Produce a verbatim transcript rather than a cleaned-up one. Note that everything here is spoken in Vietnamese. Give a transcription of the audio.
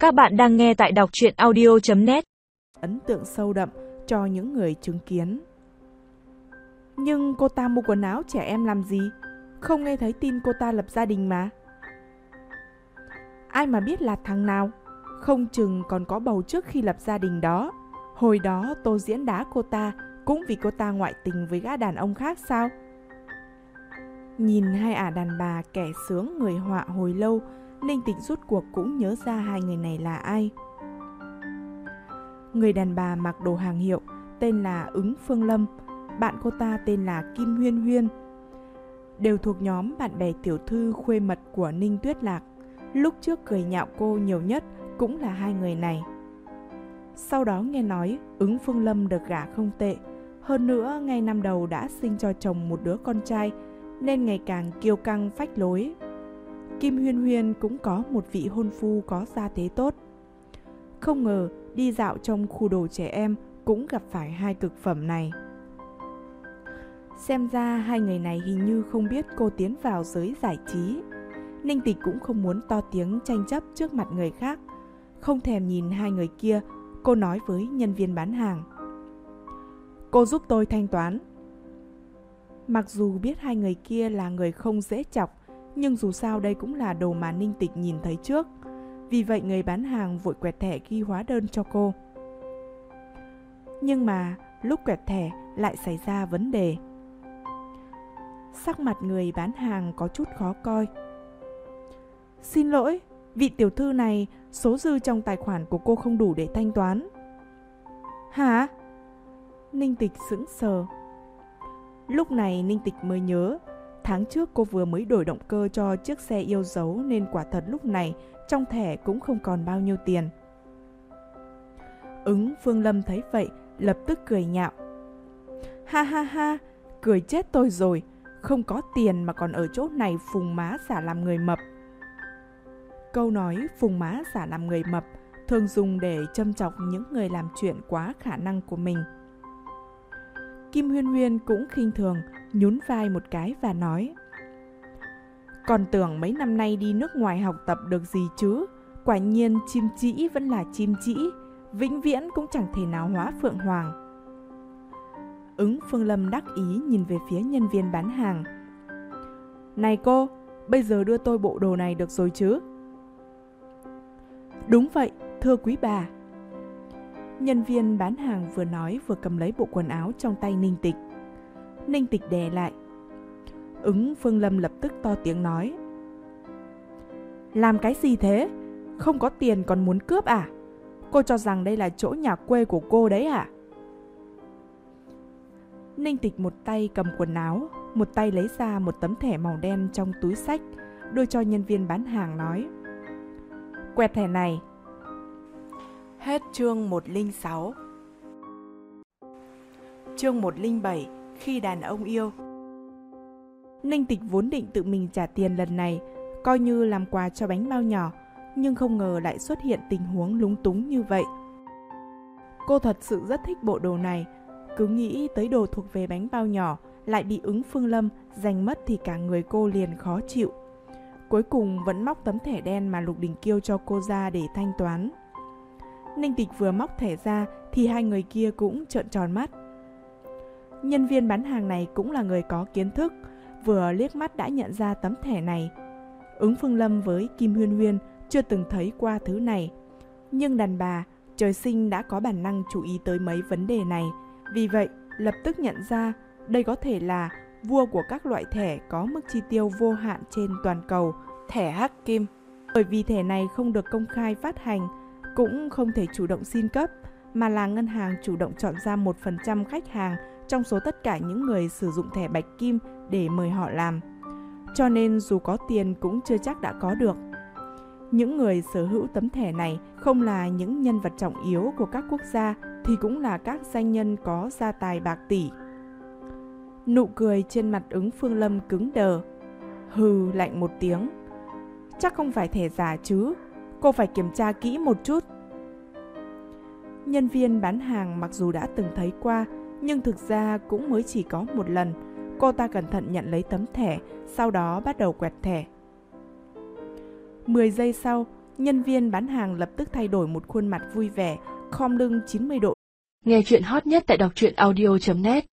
Các bạn đang nghe tại đọc truyện audio chấm net. Ấn tượng sâu đậm cho những người chứng kiến. Nhưng cô ta mua quần áo trẻ em làm gì? Không nghe thấy tin cô ta lập gia đình mà. Ai mà biết là thằng nào? Không chừng còn có bầu trước khi lập gia đình đó. Hồi đó Tô Diễn đá cô ta cũng vì cô ta ngoại tình với gã đàn ông khác sao? Nhìn hai ả đàn bà kẻ sướng người họa hồi lâu, Ninh Tịch rút cuộc cũng nhớ ra hai người này là ai. Người đàn bà mặc đồ hàng hiệu tên là Ứng Phương Lâm, bạn cô ta tên là Kim Huyên Huyên. Đều thuộc nhóm bạn bè tiểu thư khuê mật của Ninh Tuyết Lạc. Lúc trước cười nhạo cô nhiều nhất cũng là hai người này. Sau đó nghe nói Ứng Phương Lâm được gả không tệ, hơn nữa ngay năm đầu đã sinh cho chồng một đứa con trai nên ngày càng kiêu căng phách lối. Kim Huyên Huyên cũng có một vị hôn phu có gia thế tốt. Không ngờ đi dạo trong khu đồ trẻ em cũng gặp phải hai cực phẩm này. Xem ra hai người này hình như không biết cô tiến vào giới giải trí. Ninh Tịch cũng không muốn to tiếng tranh chấp trước mặt người khác. Không thèm nhìn hai người kia, cô nói với nhân viên bán hàng: "Cô giúp tôi thanh toán." Mặc dù biết hai người kia là người không dễ chọc, nhưng dù sao đây cũng là đồ mà Ninh Tịch nhìn thấy trước. Vì vậy người bán hàng vội quẹt thẻ ghi hóa đơn cho cô. Nhưng mà lúc quẹt thẻ lại xảy ra vấn đề. Sắc mặt người bán hàng có chút khó coi. "Xin lỗi, vị tiểu thư này, số dư trong tài khoản của cô không đủ để thanh toán." "Hả?" Ninh Tịch sững sờ. Lúc này Ninh Tịch mới nhớ, tháng trước cô vừa mới đổi động cơ cho chiếc xe yêu dấu nên quả thật lúc này trong thẻ cũng không còn bao nhiêu tiền. Ứng Phương Lâm thấy vậy lập tức cười nhạo: "Ha ha ha, cười chết tôi rồi, không có tiền mà còn ở chỗ này phùng má giả làm người mập." Câu nói phùng má giả làm người mập thường dùng để châm chọc những người làm chuyện quá khả năng của mình. Kim Huyên Huyên cũng khinh thường, nhún vai một cái và nói: "Còn tưởng mấy năm nay đi nước ngoài học tập được gì chứ, quả nhiên chim trĩ vẫn là chim trĩ, vĩnh viễn cũng chẳng thể nào hóa phượng hoàng." Ứng Phương Lâm đắc ý nhìn về phía nhân viên bán hàng: "Này cô, bây giờ đưa tôi bộ đồ này được rồi chứ?" "Đúng vậy, thưa quý bà." Nhân viên bán hàng vừa nói vừa cầm lấy bộ quần áo trong tay Ninh Tịch. Ninh Tịch đè lại. Ứng Phương Lâm lập tức to tiếng nói: "Làm cái gì thế? Không có tiền còn muốn cướp à? Cô cho rằng đây là chỗ nhà quê của cô đấy à?" Ninh Tịch một tay cầm quần áo, một tay lấy ra một tấm thẻ màu đen trong túi xách, đưa cho nhân viên bán hàng nói: "Quẹt thẻ này." Hết chương một không sáu. Chương một không bảy, khi đàn ông yêu. Ninh Tịch vốn định tự mình trả tiền lần này, coi như làm quà cho bánh bao nhỏ, nhưng không ngờ lại xuất hiện tình huống lúng túng như vậy. Cô thật sự rất thích bộ đồ này, cứ nghĩ tới đồ thuộc về bánh bao nhỏ lại bị Ứng Phương Lâm giành mất thì cả người cô liền khó chịu. Cuối cùng vẫn móc tấm thẻ đen mà Lục Đình Kiêu cho cô ra để thanh toán. Ninh Tịch vừa móc thẻ ra thì hai người kia cũng trợn tròn mắt. Nhân viên bán hàng này cũng là người có kiến thức, vừa liếc mắt đã nhận ra tấm thẻ này. Ứng Phương Lâm với Kim Huyên Huyên chưa từng thấy qua thứ này, nhưng đàn bà trời sinh đã có bản năng chú ý tới mấy vấn đề này, vì vậy lập tức nhận ra đây có thể là vua của các loại thẻ có mức chi tiêu vô hạn trên toàn cầu, thẻ Hắc Kim. Bởi vì thẻ này không được công khai phát hành, cũng không thể chủ động xin cấp, mà là ngân hàng chủ động chọn ra một phần trăm khách hàng trong số tất cả những người sử dụng thẻ Bạch Kim để mời họ làm. Cho nên dù có tiền cũng chưa chắc đã có được. Những người sở hữu tấm thẻ này không là những nhân vật trọng yếu của các quốc gia thì cũng là các danh nhân có gia tài bạc tỷ. Nụ cười trên mặt Ứng Phương Lâm cứng đờ. Hừ lạnh một tiếng: "Chắc không phải thẻ giả chứ, cô phải kiểm tra kỹ một chút." Nhân viên bán hàng mặc dù đã từng thấy qua, nhưng thực ra cũng mới chỉ có một lần. Cô ta cẩn thận nhận lấy tấm thẻ, sau đó bắt đầu quẹt thẻ. mười giây sau, Nhân viên bán hàng lập tức thay đổi một khuôn mặt vui vẻ, khom lưng chín mươi độ. Nghe chuyện hot nhất tại đọc truyện audio chấm net.